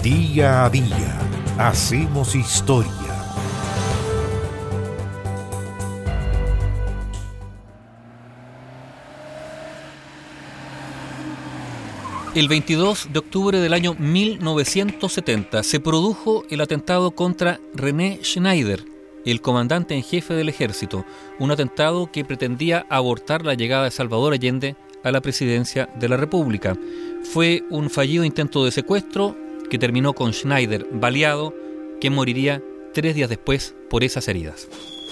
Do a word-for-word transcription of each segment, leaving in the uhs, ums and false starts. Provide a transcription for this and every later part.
Día a día hacemos historia. El veintidós de octubre del año mil novecientos setenta se produjo el atentado contra René Schneider, el comandante en jefe del ejército, un atentado que pretendía abortar la llegada de Salvador Allende a la presidencia de la República. Fue un fallido intento de secuestro que terminó con Schneider baleado, que moriría tres días después por esas heridas.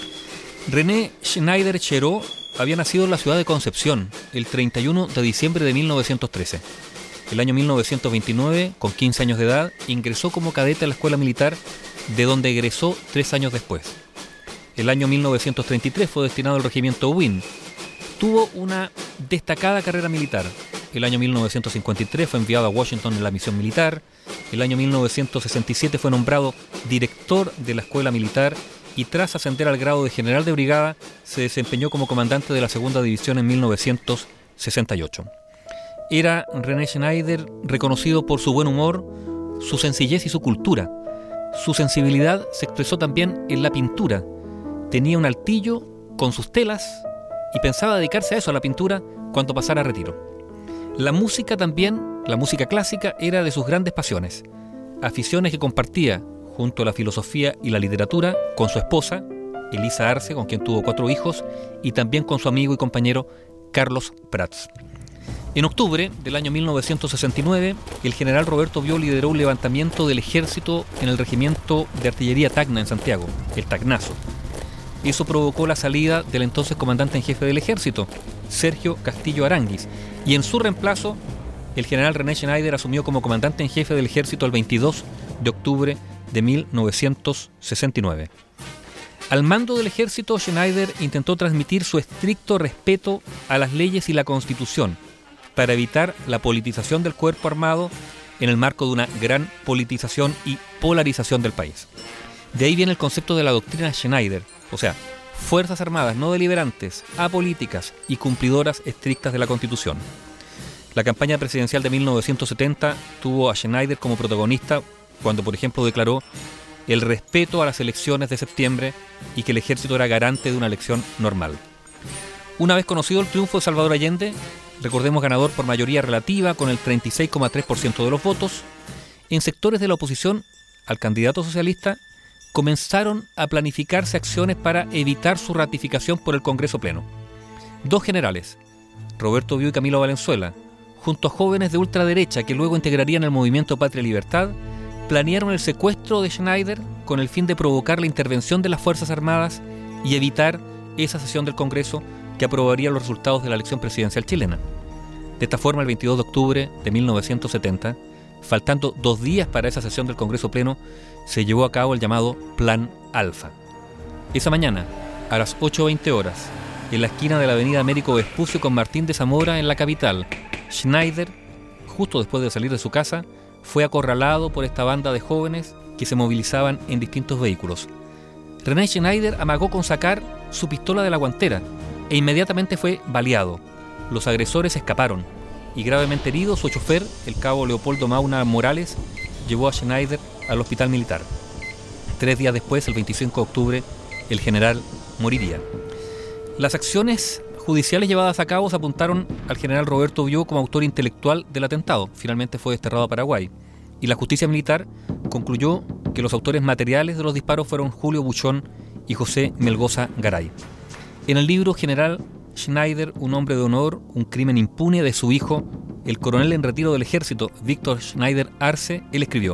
René Schneider Cheró había nacido en la ciudad de Concepción el treinta y uno de diciembre de mil novecientos trece. El año mil novecientos veintinueve, con quince años de edad, ingresó como cadete a la escuela militar, de donde egresó tres años después. El año mil novecientos treinta y tres fue destinado al regimiento Wynn. Tuvo una destacada carrera militar. El año mil novecientos cincuenta y tres fue enviado a Washington en la misión militar. El año mil novecientos sesenta y siete fue nombrado director de la escuela militar y tras ascender al grado de general de brigada se desempeñó como comandante de la segunda división en mil novecientos sesenta y ocho. Era René Schneider reconocido por su buen humor, su sencillez y su cultura. Su sensibilidad se expresó también en la pintura. Tenía un altillo con sus telas y pensaba dedicarse a eso, a la pintura, cuando pasara a retiro. La música también, la música clásica, era de sus grandes pasiones. Aficiones que compartía junto a la filosofía y la literatura con su esposa, Elisa Arce, con quien tuvo cuatro hijos, y también con su amigo y compañero Carlos Prats. En octubre del año mil novecientos sesenta y nueve, el general Roberto Bió lideró un levantamiento del ejército en el regimiento de artillería Tacna en Santiago, el Tacnazo. Eso provocó la salida del entonces comandante en jefe del ejército, Sergio Castillo Aránguiz, y en su reemplazo, el general René Schneider asumió como comandante en jefe del ejército el veintidós de octubre de mil novecientos sesenta y nueve. Al mando del ejército, Schneider intentó transmitir su estricto respeto a las leyes y la Constitución, para evitar la politización del cuerpo armado en el marco de una gran politización y polarización del país. De ahí viene el concepto de la doctrina Schneider, o sea, fuerzas armadas no deliberantes, apolíticas y cumplidoras estrictas de la Constitución. La campaña presidencial de mil novecientos setenta tuvo a Schneider como protagonista cuando, por ejemplo, declaró el respeto a las elecciones de septiembre y que el ejército era garante de una elección normal. Una vez conocido el triunfo de Salvador Allende, recordemos ganador por mayoría relativa con el treinta y seis coma tres por ciento de los votos, en sectores de la oposición al candidato socialista comenzaron a planificarse acciones para evitar su ratificación por el Congreso Pleno. Dos generales, Roberto Bió y Camilo Valenzuela, junto a jóvenes de ultraderecha que luego integrarían el movimiento Patria y Libertad, planearon el secuestro de Schneider con el fin de provocar la intervención de las Fuerzas Armadas y evitar esa sesión del Congreso que aprobaría los resultados de la elección presidencial chilena. De esta forma, el veintidós de octubre de mil novecientos setenta, faltando dos días para esa sesión del Congreso Pleno, se llevó a cabo el llamado Plan Alfa. Esa mañana, a las ocho veinte horas, en la esquina de la avenida Américo Vespucio con Martín de Zamora en la capital, Schneider, justo después de salir de su casa, fue acorralado por esta banda de jóvenes que se movilizaban en distintos vehículos. René Schneider amagó con sacar su pistola de la guantera e inmediatamente fue baleado. Los agresores escaparon y gravemente herido su chofer, el cabo Leopoldo Mauna Morales, llevó a Schneider al hospital militar. Tres días después, el veinticinco de octubre, el general moriría. Las acciones judiciales llevadas a cabo se apuntaron al general Roberto Bió como autor intelectual del atentado. Finalmente fue desterrado a Paraguay. Y la justicia militar concluyó que los autores materiales de los disparos fueron Julio Buchón y José Melgoza Garay. En el libro General Schneider, un hombre de honor, un crimen impune de su hijo, el coronel en retiro del ejército, Víctor Schneider Arce, él escribió: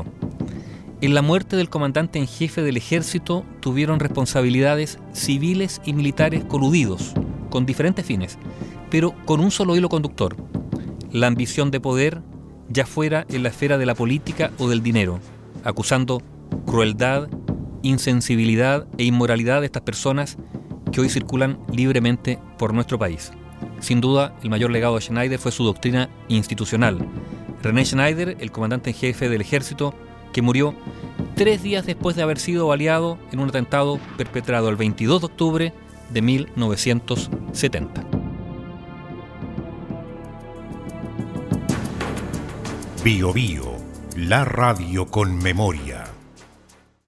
en la muerte del comandante en jefe del ejército tuvieron responsabilidades civiles y militares coludidos, con diferentes fines, pero con un solo hilo conductor: la ambición de poder, ya fuera en la esfera de la política o del dinero, acusando crueldad, insensibilidad e inmoralidad de estas personas que hoy circulan libremente por nuestro país. Sin duda, el mayor legado de Schneider fue su doctrina institucional. René Schneider, el comandante en jefe del ejército, que murió tres días después de haber sido baleado en un atentado perpetrado el veintidós de octubre de mil novecientos setenta. Bio Bio, La radio con memoria.